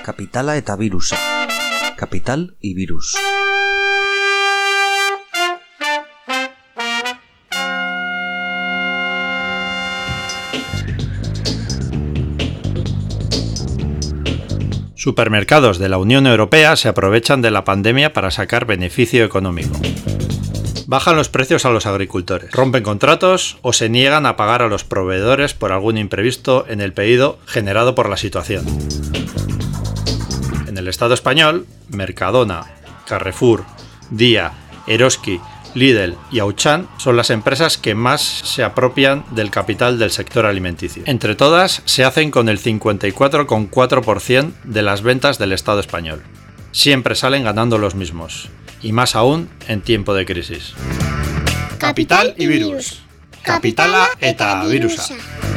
Kapitala eta birusa. Kapital y virus. Supermercados de la Unión Europea se aprovechan de la pandemia para sacar beneficio económico. Bajan los precios a los agricultores, rompen contratos o se niegan a pagar a los proveedores por algún imprevisto en el pedido generado por la situación. En el Estado español, Mercadona, Carrefour, Día, Eroski, Lidl y Auchan son las empresas que más se apropian del capital del sector alimenticio. Entre todas, se hacen con el 54,4% de las ventas del Estado español. Siempre salen ganando los mismos, y más aún en tiempo de crisis. Capital y virus. Kapitala eta birusa.